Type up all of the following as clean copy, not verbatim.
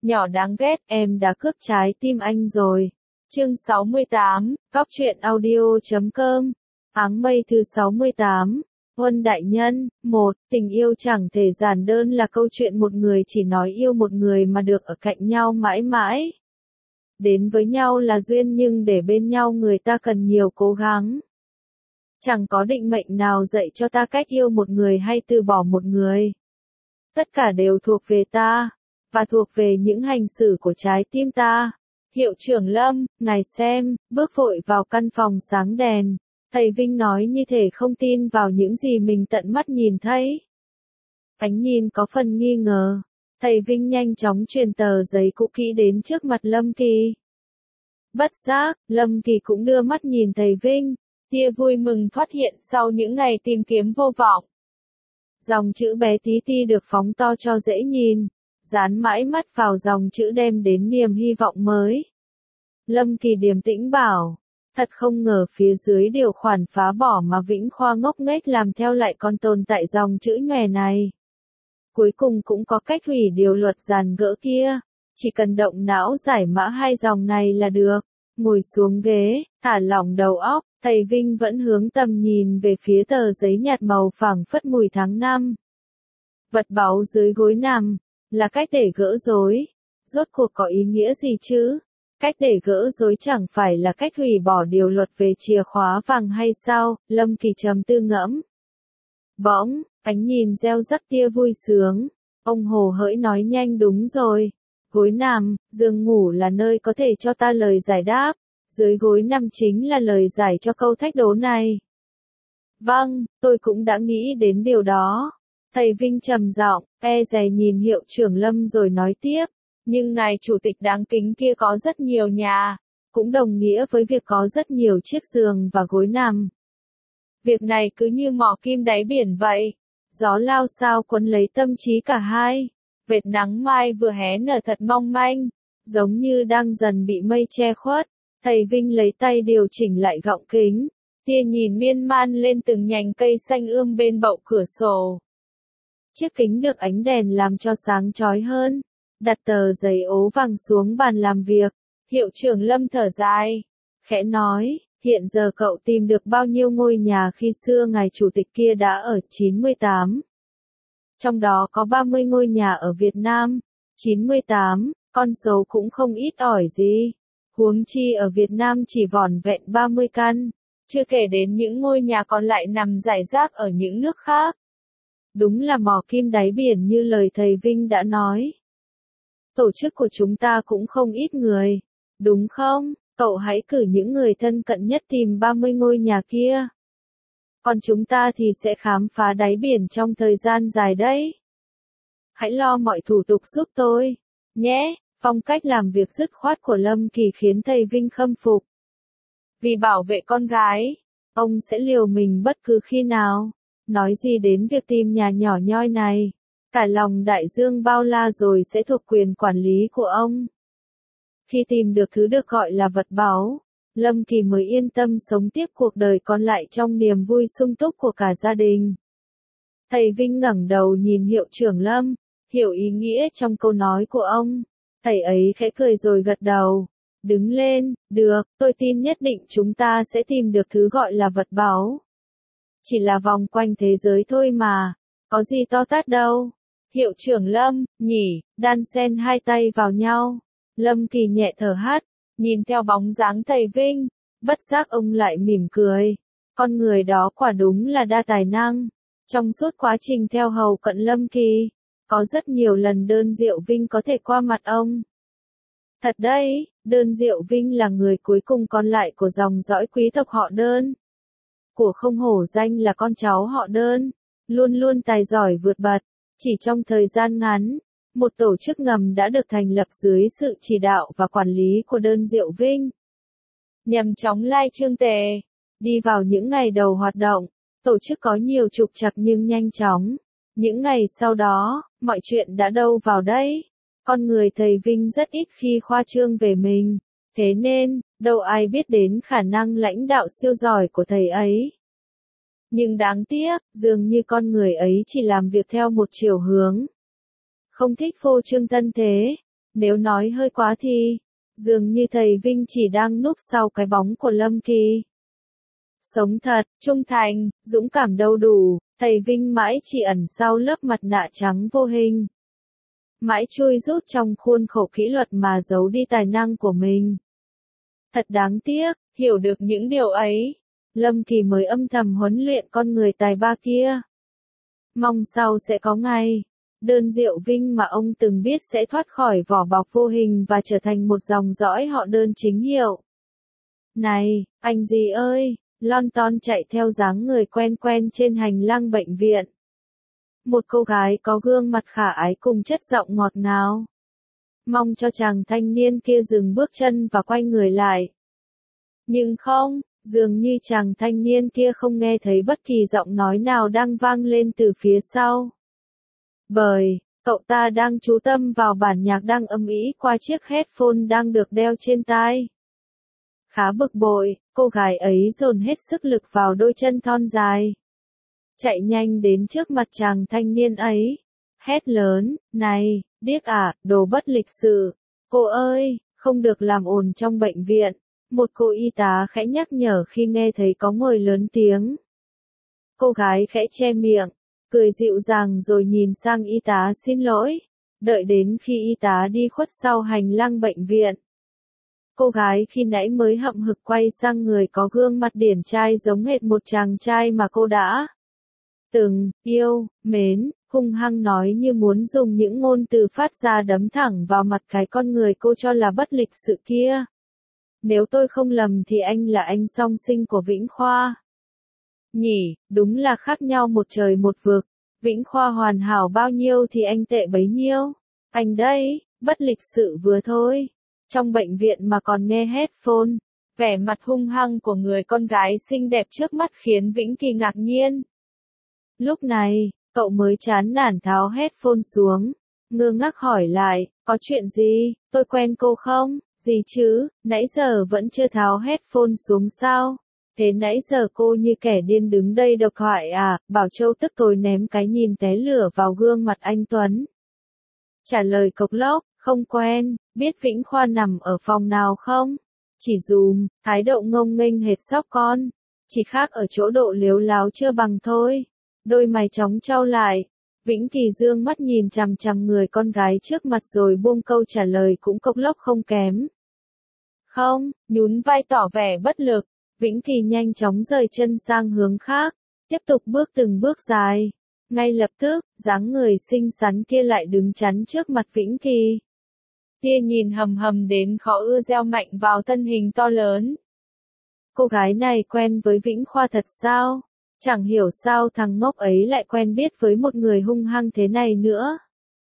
Nhỏ đáng ghét, em đã cướp trái tim anh rồi. Chương 68, Góc truyện audio.com. Áng mây thứ 68. Huân đại nhân, 1. Tình yêu chẳng thể giản đơn là câu chuyện một người chỉ nói yêu một người mà được ở cạnh nhau mãi mãi. Đến với nhau là duyên nhưng để bên nhau người ta cần nhiều cố gắng. Chẳng có định mệnh nào dạy cho ta cách yêu một người hay từ bỏ một người. Tất cả đều thuộc về ta, và thuộc về những hành xử của trái tim ta. Hiệu trưởng Lâm, ngài xem, bước vội vào căn phòng sáng đèn. Thầy Vinh nói như thể không tin vào những gì mình tận mắt nhìn thấy. Ánh nhìn có phần nghi ngờ. Thầy Vinh nhanh chóng truyền tờ giấy cũ kỹ đến trước mặt Lâm Kỳ. Bất giác, Lâm Kỳ cũng đưa mắt nhìn thầy Vinh. Tia vui mừng thoát hiện sau những ngày tìm kiếm vô vọng. Dòng chữ bé tí ti được phóng to cho dễ nhìn. Dán mãi mắt vào dòng chữ đem đến niềm hy vọng mới. Lâm Kỳ điềm tĩnh bảo. Thật không ngờ phía dưới điều khoản phá bỏ mà Vĩnh Khoa ngốc nghếch làm theo lại còn tồn tại dòng chữ nhòe này. Cuối cùng cũng có cách hủy điều luật dàn gỡ kia. Chỉ cần động não giải mã hai dòng này là được. Ngồi xuống ghế, thả lỏng đầu óc, thầy Vinh vẫn hướng tầm nhìn về phía tờ giấy nhạt màu phảng phất mùi tháng năm. Vật báu dưới gối nằm, là cách để gỡ rối. Rốt cuộc có ý nghĩa gì chứ? Cách để gỡ rối chẳng phải là cách hủy bỏ điều luật về chìa khóa vàng hay sao? Lâm Kỳ trầm tư ngẫm. Bỗng, ánh nhìn gieo rắc tia vui sướng. Ông Hồ hỡi nói nhanh đúng rồi. Gối nằm, giường ngủ là nơi có thể cho ta lời giải đáp. Dưới gối nằm chính là lời giải cho câu thách đố này. Vâng, tôi cũng đã nghĩ đến điều đó. Thầy Vinh trầm giọng, dè nhìn hiệu trưởng Lâm rồi nói tiếp. Nhưng ngài chủ tịch đáng kính kia có rất nhiều nhà, cũng đồng nghĩa với việc có rất nhiều chiếc giường và gối nằm. Việc này cứ như mò kim đáy biển vậy. Gió lao sao cuốn lấy tâm trí cả hai. Vệt nắng mai vừa hé nở thật mong manh, giống như đang dần bị mây che khuất. Thầy Vinh lấy tay điều chỉnh lại gọng kính, tia nhìn miên man lên từng nhành cây xanh ươm bên bậu cửa sổ. Chiếc kính được ánh đèn làm cho sáng chói hơn. Đặt tờ giấy ố vàng xuống bàn làm việc. Hiệu trưởng Lâm thở dài, khẽ nói, hiện giờ cậu tìm được bao nhiêu ngôi nhà khi xưa ngài chủ tịch kia đã ở 98. Trong đó có 30 ngôi nhà ở Việt Nam. 98, con số cũng không ít ỏi gì. Huống chi ở Việt Nam chỉ vỏn vẹn 30 căn. Chưa kể đến những ngôi nhà còn lại nằm rải rác ở những nước khác. Đúng là mò kim đáy biển như lời thầy Vinh đã nói. Tổ chức của chúng ta cũng không ít người, đúng không? Cậu hãy cử những người thân cận nhất tìm 30 ngôi nhà kia. Còn chúng ta thì sẽ khám phá đáy biển trong thời gian dài đấy. Hãy lo mọi thủ tục giúp tôi, nhé. Phong cách làm việc dứt khoát của Lâm Kỳ khiến thầy Vinh khâm phục. Vì bảo vệ con gái, ông sẽ liều mình bất cứ khi nào. Nói gì đến việc tìm nhà nhỏ nhoi này. Cả lòng đại dương bao la rồi sẽ thuộc quyền quản lý của ông. Khi tìm được thứ được gọi là vật báu, Lâm Kỳ mới yên tâm sống tiếp cuộc đời còn lại trong niềm vui sung túc của cả gia đình. Thầy Vinh ngẩng đầu nhìn hiệu trưởng Lâm, hiểu ý nghĩa trong câu nói của ông. Thầy ấy khẽ cười rồi gật đầu. Đứng lên, được, tôi tin nhất định chúng ta sẽ tìm được thứ gọi là vật báu. Chỉ là vòng quanh thế giới thôi mà, có gì to tát đâu. Hiệu trưởng Lâm, nhỉ, đan xen hai tay vào nhau. Lâm Kỳ nhẹ thở hắt, nhìn theo bóng dáng thầy Vinh, bất giác ông lại mỉm cười. Con người đó quả đúng là đa tài năng. Trong suốt quá trình theo hầu cận Lâm Kỳ, có rất nhiều lần Đơn Diệu Vinh có thể qua mặt ông. Thật đấy, Đơn Diệu Vinh là người cuối cùng còn lại của dòng dõi quý tộc họ Đơn. Của không hổ danh là con cháu họ Đơn, luôn luôn tài giỏi vượt bật. Chỉ trong thời gian ngắn, một tổ chức ngầm đã được thành lập dưới sự chỉ đạo và quản lý của Đơn Diệu Vinh. Nhằm chống lai trương tề, đi vào những ngày đầu hoạt động, tổ chức có nhiều trục trặc nhưng nhanh chóng. Những ngày sau đó, mọi chuyện đã đâu vào đấy. Con người thầy Vinh rất ít khi khoa trương về mình, thế nên, đâu ai biết đến khả năng lãnh đạo siêu giỏi của thầy ấy. Nhưng đáng tiếc, dường như con người ấy chỉ làm việc theo một chiều hướng. Không thích phô trương thân thế, Nếu nói hơi quá thì, dường như thầy Vinh chỉ đang núp sau cái bóng của Lâm Kỳ. Sống thật, trung thành, dũng cảm đâu đủ, thầy Vinh mãi chỉ ẩn sau lớp mặt nạ trắng vô hình. Mãi chui rút trong khuôn khổ kỷ luật mà giấu đi tài năng của mình. Thật đáng tiếc, hiểu được những điều ấy, Lâm Kỳ mới âm thầm huấn luyện con người tài ba kia. Mong sau sẽ có ngày, đơn Diệu Vinh mà ông từng biết sẽ thoát khỏi vỏ bọc vô hình và trở thành một dòng dõi họ đơn chính hiệu. Này, anh gì ơi, lon ton chạy theo dáng người quen quen trên hành lang bệnh viện. Một cô gái có gương mặt khả ái cùng chất giọng ngọt ngào. Mong cho chàng thanh niên kia dừng bước chân và quay người lại. Nhưng không, dường như chàng thanh niên kia không nghe thấy bất kỳ giọng nói nào đang vang lên từ phía sau. Bởi, cậu ta đang chú tâm vào bản nhạc đang âm ĩ qua chiếc headphone đang được đeo trên tai. Khá bực bội, cô gái ấy dồn hết sức lực vào đôi chân thon dài. Chạy nhanh đến trước mặt chàng thanh niên ấy. Hét lớn, này, điếc à, đồ bất lịch sự. Cô ơi, không được làm ồn trong bệnh viện. Một cô y tá khẽ nhắc nhở khi nghe thấy có người lớn tiếng. Cô gái khẽ che miệng, cười dịu dàng rồi nhìn sang y tá xin lỗi. Đợi đến khi y tá đi khuất sau hành lang bệnh viện. Cô gái khi nãy mới hậm hực quay sang người có gương mặt điển trai giống hệt một chàng trai mà cô đã từng yêu, mến, hung hăng nói như muốn dùng những ngôn từ phát ra đấm thẳng vào mặt cái con người cô cho là bất lịch sự kia. Nếu tôi không lầm thì anh là anh song sinh của Vĩnh Khoa. Nhỉ, đúng là khác nhau một trời một vực. Vĩnh Khoa hoàn hảo bao nhiêu thì anh tệ bấy nhiêu. Anh đây, bất lịch sự vừa thôi. Trong bệnh viện mà còn nghe headphone. Vẻ mặt hung hăng của người con gái xinh đẹp trước mắt khiến Vĩnh Kỳ ngạc nhiên. Lúc này, cậu mới chán nản tháo headphone xuống. Ngơ ngác hỏi lại, có chuyện gì, tôi quen cô không? Gì chứ, nãy giờ vẫn chưa tháo headphone xuống sao? Thế nãy giờ cô như kẻ điên đứng đây độc thoại à? Bảo Châu tức tối ném cái nhìn té lửa vào gương mặt anh Tuấn. Trả lời cộc lốc, không quen, biết Vĩnh Khoa nằm ở phòng nào không? Chỉ dùm, thái độ ngông nghênh hệt sóc con. Chỉ khác ở chỗ độ lếu láo chưa bằng thôi. Đôi mày chóng chau lại. Vĩnh Kỳ dương mắt nhìn chằm chằm người con gái trước mặt rồi buông câu trả lời cũng cộc lốc không kém. Không, nhún vai tỏ vẻ bất lực. Vĩnh Kỳ nhanh chóng rời chân sang hướng khác. Tiếp tục bước từng bước dài. Ngay lập tức, dáng người xinh xắn kia lại đứng chắn trước mặt Vĩnh Kỳ. Tia nhìn hầm hầm đến khó ưa gieo mạnh vào thân hình to lớn. Cô gái này quen với Vĩnh Khoa thật sao? Chẳng hiểu sao thằng ngốc ấy lại quen biết với một người hung hăng thế này nữa.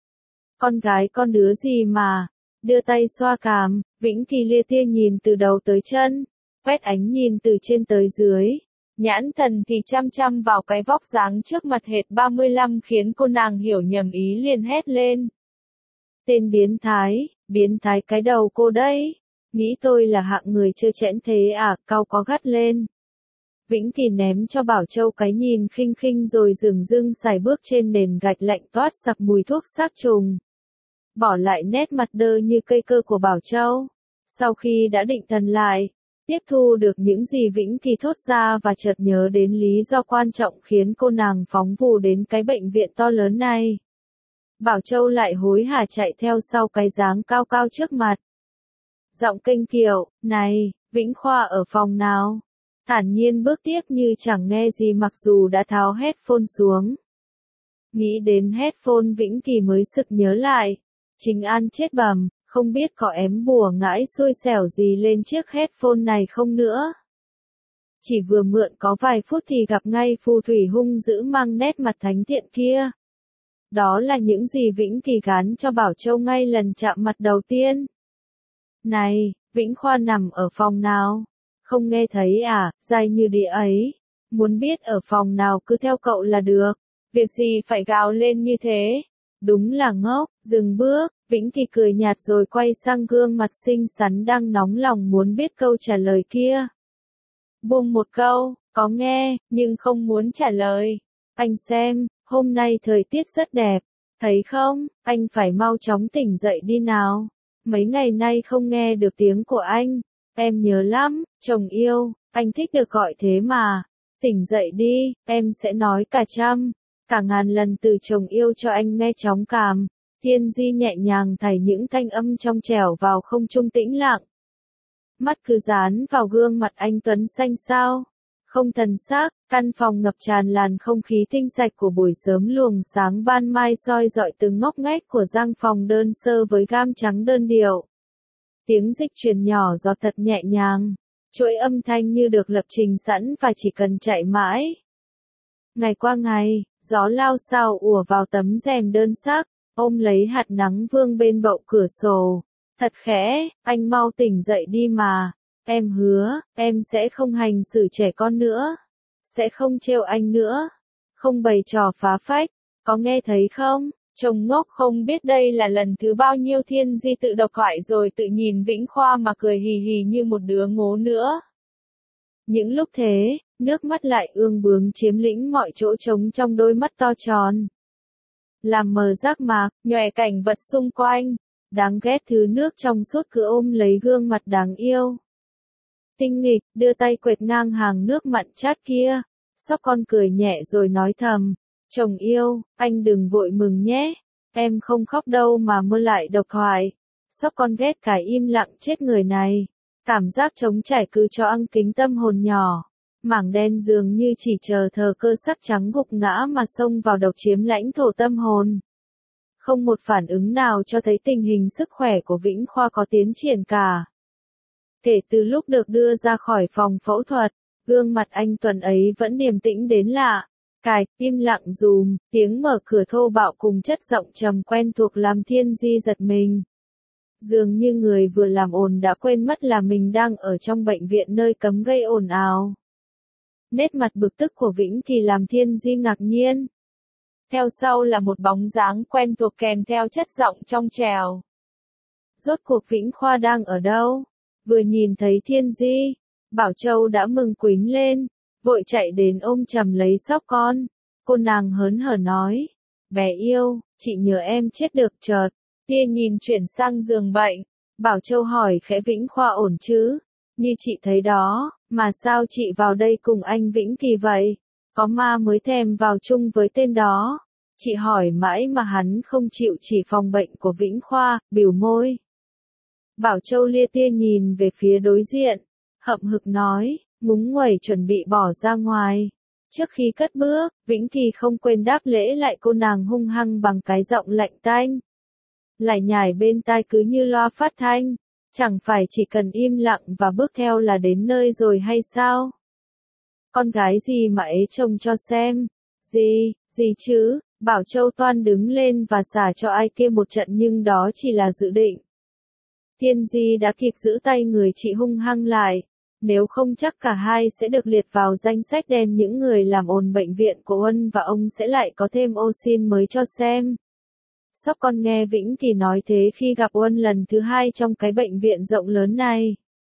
Con gái con đứa gì mà, đưa tay xoa cằm, Vĩnh Kỳ lia tia nhìn từ đầu tới chân, quét ánh nhìn từ trên tới dưới. Nhãn thần thì chăm chăm vào cái vóc dáng trước mặt hệt 35 khiến cô nàng hiểu nhầm ý liền hét lên. Tên biến thái cái đầu cô đấy. Nghĩ tôi là hạng người chưa chẽn thế à, cau có gắt lên. Vĩnh Kỳ ném cho Bảo Châu cái nhìn khinh khinh rồi dửng dưng sải bước trên nền gạch lạnh toát sặc mùi thuốc sát trùng. Bỏ lại nét mặt đơ như cây cơ của Bảo Châu. Sau khi đã định thần lại, tiếp thu được những gì Vĩnh Kỳ thốt ra và chợt nhớ đến lý do quan trọng khiến cô nàng phóng vù đến cái bệnh viện to lớn này. Bảo Châu lại hối hả chạy theo sau cái dáng cao cao trước mặt. Giọng kênh kiệu, này, Vĩnh Khoa ở phòng nào? Thản nhiên bước tiếp như chẳng nghe gì mặc dù đã tháo headphone xuống. Nghĩ đến headphone Vĩnh Kỳ mới sực nhớ lại. Chính An chết bầm, không biết có ém bùa ngãi xui xẻo gì lên chiếc headphone này không nữa. Chỉ vừa mượn có vài phút thì gặp ngay phù thủy hung dữ mang nét mặt thánh thiện kia. Đó là những gì Vĩnh Kỳ gán cho Bảo Châu ngay lần chạm mặt đầu tiên. Này, Vĩnh Khoa nằm ở phòng nào? Không nghe thấy à, dai như đĩa ấy. Muốn biết ở phòng nào cứ theo cậu là được. Việc gì phải gào lên như thế? Đúng là ngốc, dừng bước, Vĩnh Kỳ cười nhạt rồi quay sang gương mặt xinh xắn đang nóng lòng muốn biết câu trả lời kia. Buông một câu, có nghe, nhưng không muốn trả lời. Anh xem, hôm nay thời tiết rất đẹp. Thấy không, anh phải mau chóng tỉnh dậy đi nào. mấy ngày nay không nghe được tiếng của anh, em nhớ lắm, chồng yêu, anh thích được gọi thế mà. Tỉnh dậy đi, em sẽ nói cả trăm, cả ngàn lần từ chồng yêu cho anh nghe chóng cảm. Thiên Di nhẹ nhàng thảy những thanh âm trong trẻo vào không trung tĩnh lặng. Mắt cứ dán vào gương mặt anh tuấn xanh xao, không thần sắc, căn phòng ngập tràn làn không khí tinh sạch của buổi sớm, luồng sáng ban mai soi rọi từng ngóc ngách của gian phòng đơn sơ với gam trắng đơn điệu. Tiếng dịch truyền nhỏ giọt thật nhẹ nhàng, chuỗi âm thanh như được lập trình sẵn và chỉ cần chạy mãi. Ngày qua ngày, gió lao xao ùa vào tấm rèm đơn sắc, ôm lấy hạt nắng vương bên bậu cửa sổ. Thật khẽ, anh mau tỉnh dậy đi mà. Em hứa, em sẽ không hành xử trẻ con nữa. Sẽ không trêu anh nữa. Không bày trò phá phách. Có nghe thấy không? Chồng ngốc không biết đây là lần thứ bao nhiêu Thiên Di tự độc thoại rồi tự nhìn Vĩnh Khoa mà cười hì hì như một đứa ngố nữa. Những lúc thế, nước mắt lại ương bướng chiếm lĩnh mọi chỗ trống trong đôi mắt to tròn. Làm mờ giác mạc, nhòe cảnh vật xung quanh. Đáng ghét thứ nước trong suốt cứ ôm lấy gương mặt đáng yêu. Tinh nghịch, đưa tay quệt ngang hàng nước mặn chát kia. Sóc con cười nhẹ rồi nói thầm. Chồng yêu, anh đừng vội mừng nhé. Em không khóc đâu mà mơ lại độc thoại. Sóc con ghét cái im lặng chết người này. Cảm giác trống trải cứ cho ăn kính tâm hồn nhỏ. Mảng đen dường như chỉ chờ thờ cơ sắc trắng gục ngã mà xông vào độc chiếm lãnh thổ tâm hồn. Không một phản ứng nào cho thấy tình hình sức khỏe của Vĩnh Khoa có tiến triển cả. Kể từ lúc được đưa ra khỏi phòng phẫu thuật, gương mặt anh Tuấn ấy vẫn điềm tĩnh đến lạ. Cài, im lặng dùm, tiếng mở cửa thô bạo cùng chất giọng trầm quen thuộc làm Thiên Di giật mình. Dường như người vừa làm ồn đã quên mất là mình đang ở trong bệnh viện nơi cấm gây ồn ào. Nét mặt bực tức của Vĩnh Kỳ làm Thiên Di ngạc nhiên. Theo sau là một bóng dáng quen thuộc kèm theo chất giọng trong trẻo. Rốt cuộc Vĩnh Khoa đang ở đâu? Vừa nhìn thấy Thiên Di, Bảo Châu đã mừng quính lên, vội chạy đến ôm chầm lấy Sóc con. Cô nàng hớn hở nói, bé yêu, chị nhớ em chết được chợt. Tia nhìn chuyển sang giường bệnh, Bảo Châu hỏi khẽ Vĩnh Khoa ổn chứ? Như chị thấy đó, mà sao chị vào đây cùng anh Vĩnh Kỳ vậy? Có ma mới thèm vào chung với tên đó. Chị hỏi mãi mà hắn không chịu chỉ phòng bệnh của Vĩnh Khoa, bỉu môi. Bảo Châu lia tia nhìn về phía đối diện, hậm hực nói, ngúng nguẩy chuẩn bị bỏ ra ngoài. Trước khi cất bước, Vĩnh Kỳ không quên đáp lễ lại cô nàng hung hăng bằng cái giọng lạnh tanh. Lại nhải bên tai cứ như loa phát thanh, chẳng phải chỉ cần im lặng và bước theo là đến nơi rồi hay sao? Con gái gì mà ế chồng cho xem? Gì chứ? Bảo Châu toan đứng lên và xả cho ai kia một trận nhưng đó chỉ là dự định. Thiên Di đã kịp giữ tay người chị hung hăng lại. Nếu không chắc cả hai sẽ được liệt vào danh sách đen những người làm ồn bệnh viện của Uân và ông sẽ lại có thêm ô xin mới cho xem. Sóc con nghe Vĩnh Kỳ nói thế khi gặp Uân lần thứ hai trong cái bệnh viện rộng lớn này.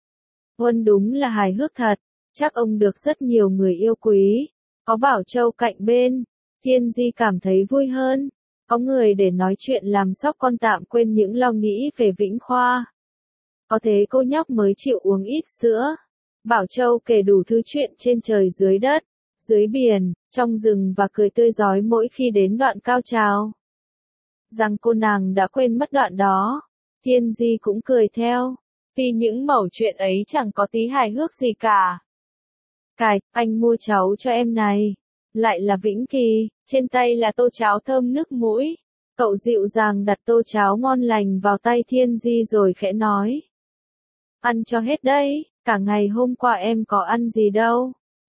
Uân đúng là hài hước thật, chắc ông được rất nhiều người yêu quý. Có Bảo Châu cạnh bên, Thiên Di cảm thấy vui hơn. Có người để nói chuyện làm Sóc con tạm quên những lo nghĩ về Vĩnh Khoa. Có thế cô nhóc mới chịu uống ít sữa. Bảo Châu kể đủ thứ chuyện trên trời dưới đất, dưới biển, trong rừng và cười tươi rói mỗi khi đến đoạn cao trào. Rằng cô nàng đã quên mất đoạn đó. Thiên Di cũng cười theo. Vì những mẩu chuyện ấy chẳng có tí hài hước gì cả. Cài, anh mua cháu cho em này. Lại là Vĩnh Kỳ, trên tay là tô cháo thơm nước mũi. Cậu dịu dàng đặt tô cháo ngon lành vào tay Thiên Di rồi khẽ nói. Ăn cho hết đấy, cả ngày hôm qua em có ăn gì đâu.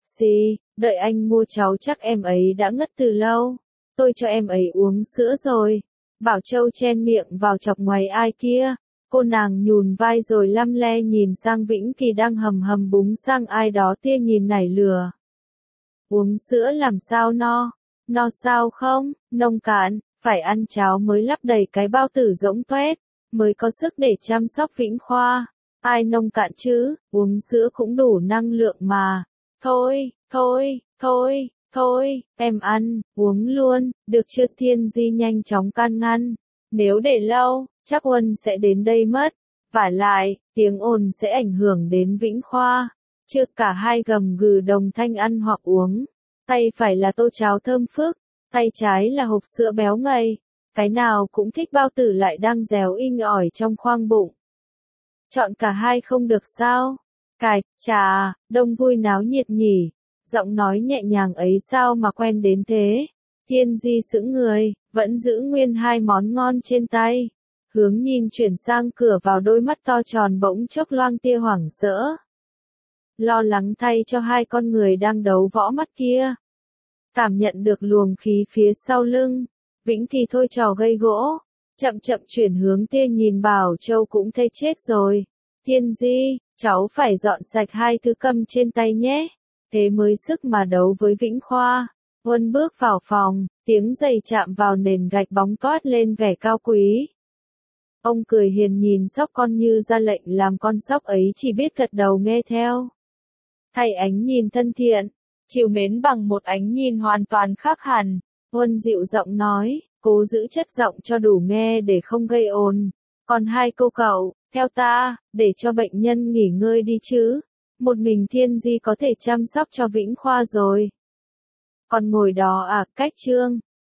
Đợi anh mua cháu chắc em ấy đã ngất từ lâu. Tôi cho em ấy uống sữa rồi. Bảo Châu chen miệng vào chọc ngoài ai kia. Cô nàng nhún vai rồi lăm le nhìn sang Vĩnh Kỳ đang hầm hầm búng sang ai đó tia nhìn nảy lửa. Uống sữa làm sao no? No sao không? Nông cạn, phải ăn cháo mới lắp đầy cái bao tử rỗng toét, mới có sức để chăm sóc Vĩnh Khoa. Ai nông cạn chứ, uống sữa cũng đủ năng lượng mà. Thôi, em ăn, uống luôn, được chưa? Thiên Di nhanh chóng can ngăn. Nếu để lâu, chắc Uân sẽ đến đây mất. Vả lại, tiếng ồn sẽ ảnh hưởng đến Vĩnh Khoa. Trước cả hai gầm gừ đồng thanh ăn hoặc uống. Tay phải là tô cháo thơm phức, tay trái là hộp sữa béo ngậy. Cái nào cũng thích bao tử lại đang réo inh ỏi trong khoang bụng. Chọn cả hai không được sao? Cài, chà, đông vui náo nhiệt nhỉ. Giọng nói nhẹ nhàng ấy sao mà quen đến thế. Thiên Di sững người, vẫn giữ nguyên hai món ngon trên tay. Hướng nhìn chuyển sang cửa vào, đôi mắt to tròn bỗng chốc loang tia hoảng sợ. Lo lắng thay cho hai con người đang đấu võ mắt kia. Cảm nhận được luồng khí phía sau lưng. Vĩnh thì thôi trò gây gỗ. Chậm chậm chuyển hướng tia nhìn Bảo Châu cũng thấy chết rồi. Thiên Di, cháu phải dọn sạch hai thứ cầm trên tay nhé. Thế mới sức mà đấu với Vĩnh Khoa. Huân bước vào phòng, tiếng giày chạm vào nền gạch bóng toát lên vẻ cao quý. Ông cười hiền nhìn sóc con như ra lệnh làm con sóc ấy chỉ biết gật đầu nghe theo. Thay ánh nhìn thân thiện, trìu mến bằng một ánh nhìn hoàn toàn khác hẳn, Huân dịu giọng nói, cố giữ chất giọng cho đủ nghe để không gây ồn. Còn hai cô cậu, theo ta, để cho bệnh nhân nghỉ ngơi đi chứ. Một mình Thiên Di có thể chăm sóc cho Vĩnh Khoa rồi. Còn ngồi đó à, cách Trương,